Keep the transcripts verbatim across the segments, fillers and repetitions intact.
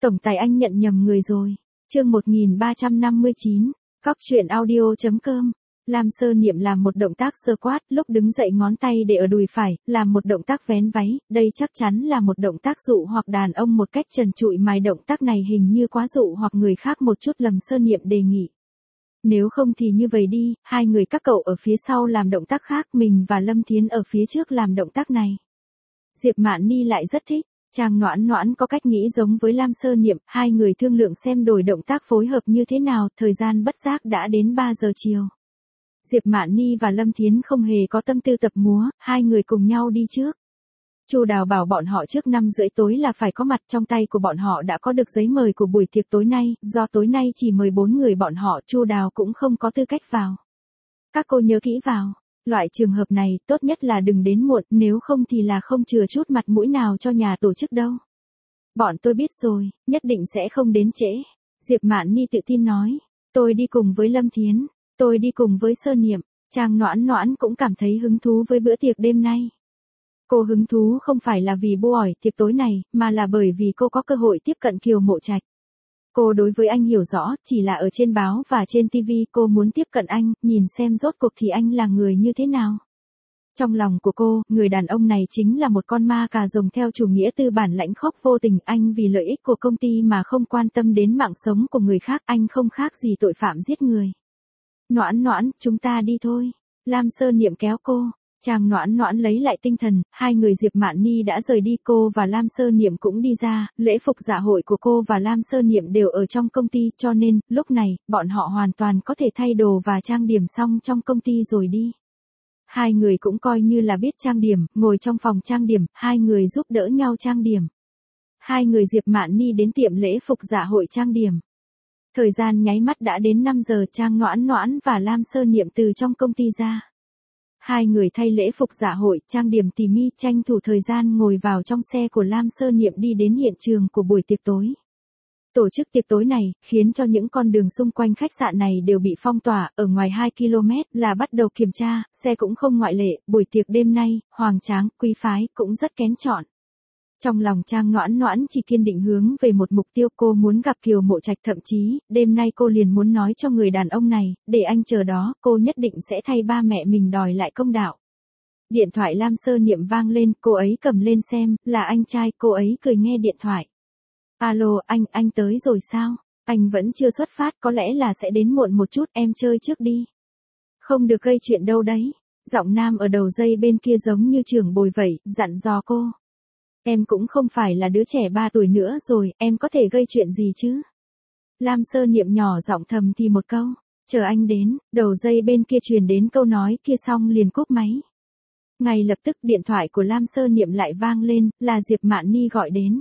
Tổng tài anh nhận nhầm người rồi. Chương một nghìn ba trăm năm mươi chín, Cóc truyện audio chấm com. Lam Sơ Niệm làm một động tác squat, lúc đứng dậy ngón tay để ở đùi phải, làm một động tác vén váy, đây chắc chắn là một động tác dụ hoặc đàn ông một cách trần trụi, mà động tác này hình như quá dụ hoặc người khác một chút. Lâm Sơ Niệm đề nghị. Nếu không thì như vậy đi, hai người các cậu ở phía sau làm động tác khác, mình và Lâm Thiến ở phía trước làm động tác này. Diệp Mạn Ni lại rất thích. Trang Noãn Noãn có cách nghĩ giống với Lam Sơ Niệm, hai người thương lượng xem đổi động tác phối hợp như thế nào, thời gian bất giác đã đến ba giờ chiều. Diệp Mạn Ni và Lâm Thiến không hề có tâm tư tập múa, hai người cùng nhau đi trước. Chu Đào bảo bọn họ trước năm rưỡi tối là phải có mặt, trong tay của bọn họ đã có được giấy mời của buổi tiệc tối nay, do tối nay chỉ mời bốn người bọn họ, Chu Đào cũng không có tư cách vào. Các cô nhớ kỹ vào. Loại trường hợp này, tốt nhất là đừng đến muộn, nếu không thì là không chừa chút mặt mũi nào cho nhà tổ chức đâu. Bọn tôi biết rồi, nhất định sẽ không đến trễ. Diệp Mạn Ni tự tin nói. Tôi đi cùng với Lâm Thiến, tôi đi cùng với Sơ Niệm. Trang Noãn Noãn cũng cảm thấy hứng thú với bữa tiệc đêm nay. Cô hứng thú không phải là vì bô ỏi tiệc tối này, mà là bởi vì cô có cơ hội tiếp cận Kiều Mộ Trạch. Cô đối với anh hiểu rõ, chỉ là ở trên báo và trên ti vi, cô muốn tiếp cận anh, nhìn xem rốt cuộc thì anh là người như thế nào. Trong lòng của cô, người đàn ông này chính là một con ma cà rồng theo chủ nghĩa tư bản lãnh khốc vô tình, anh vì lợi ích của công ty mà không quan tâm đến mạng sống của người khác, anh không khác gì tội phạm giết người. Noãn Noãn, chúng ta đi thôi. Lam Sơ Niệm kéo cô. Trang Noãn Noãn lấy lại tinh thần, hai người Diệp Mạn Ni đã rời đi, cô và Lam Sơ Niệm cũng đi ra, lễ phục dạ hội của cô và Lam Sơ Niệm đều ở trong công ty, cho nên, lúc này, bọn họ hoàn toàn có thể thay đồ và trang điểm xong trong công ty rồi đi. Hai người cũng coi như là biết trang điểm, ngồi trong phòng trang điểm, hai người giúp đỡ nhau trang điểm. Hai người Diệp Mạn Ni đến tiệm lễ phục dạ hội trang điểm. Thời gian nháy mắt đã đến năm giờ, Trang Noãn Noãn và Lam Sơ Niệm từ trong công ty ra. Hai người thay lễ phục dạ hội, trang điểm tỉ mỉ, tranh thủ thời gian ngồi vào trong xe của Lam Sơ Niệm đi đến hiện trường của buổi tiệc tối. Tổ chức tiệc tối này, khiến cho những con đường xung quanh khách sạn này đều bị phong tỏa, ở ngoài hai ki lô mét là bắt đầu kiểm tra, xe cũng không ngoại lệ, buổi tiệc đêm nay, hoành tráng, quý phái, cũng rất kén chọn. Trong lòng Trang Noãn Noãn chỉ kiên định hướng về một mục tiêu, cô muốn gặp Kiều Mộ Trạch, thậm chí, đêm nay cô liền muốn nói cho người đàn ông này, để anh chờ đó, cô nhất định sẽ thay ba mẹ mình đòi lại công đạo. Điện thoại Lam Sơ Niệm vang lên, cô ấy cầm lên xem, là anh trai, cô ấy cười nghe điện thoại. Alo, anh, anh tới rồi sao? Anh vẫn chưa xuất phát, có lẽ là sẽ đến muộn một chút, em chơi trước đi. Không được gây chuyện đâu đấy. Giọng nam ở đầu dây bên kia giống như trưởng bồi vậy, dặn dò cô. Em cũng không phải là đứa trẻ ba tuổi nữa rồi, em có thể gây chuyện gì chứ? Lam Sơ Niệm nhỏ giọng thầm thì một câu, chờ anh đến, đầu dây bên kia truyền đến câu nói kia xong liền cúp máy. Ngay lập tức điện thoại của Lam Sơ Niệm lại vang lên, là Diệp Mạn Ni gọi đến.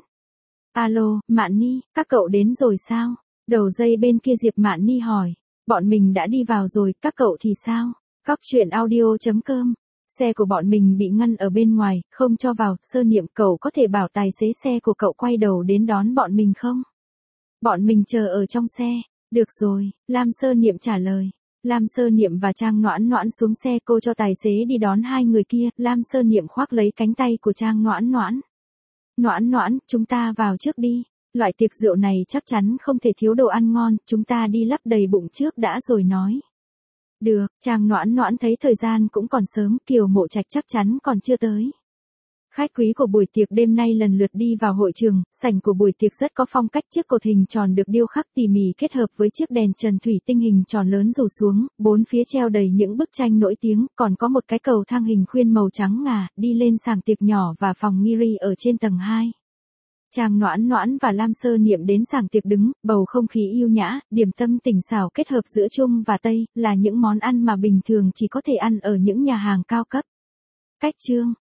Alo, Mạn Ni, các cậu đến rồi sao? Đầu dây bên kia Diệp Mạn Ni hỏi, bọn mình đã đi vào rồi, các cậu thì sao? Cóc truyện audio chấm com. Xe của bọn mình bị ngăn ở bên ngoài, không cho vào. Sơ Niệm, cậu có thể bảo tài xế xe của cậu quay đầu đến đón bọn mình không? Bọn mình chờ ở trong xe. Được rồi, Lam Sơ Niệm trả lời. Lam Sơ Niệm và Trang Noãn Noãn xuống xe, cô cho tài xế đi đón hai người kia. Lam Sơ Niệm khoác lấy cánh tay của Trang Noãn Noãn. Noãn Noãn, chúng ta vào trước đi. Loại tiệc rượu này chắc chắn không thể thiếu đồ ăn ngon, chúng ta đi lấp đầy bụng trước đã rồi nói. Được, Trang Noãn Noãn thấy thời gian cũng còn sớm, Kiều Mộ Trạch chắc chắn còn chưa tới. Khách quý của buổi tiệc đêm nay lần lượt đi vào hội trường, sảnh của buổi tiệc rất có phong cách, chiếc cột hình tròn được điêu khắc tỉ mỉ kết hợp với chiếc đèn trần thủy tinh hình tròn lớn rủ xuống, bốn phía treo đầy những bức tranh nổi tiếng, còn có một cái cầu thang hình khuyên màu trắng ngà, đi lên sàn tiệc nhỏ và phòng nghi ri ở trên tầng hai. Trang Noãn Noãn và Lam Sơ Niệm đến sàn tiệc đứng, bầu không khí yêu nhã, điểm tâm tỉnh xảo kết hợp giữa Trung và Tây, là những món ăn mà bình thường chỉ có thể ăn ở những nhà hàng cao cấp. Cách chương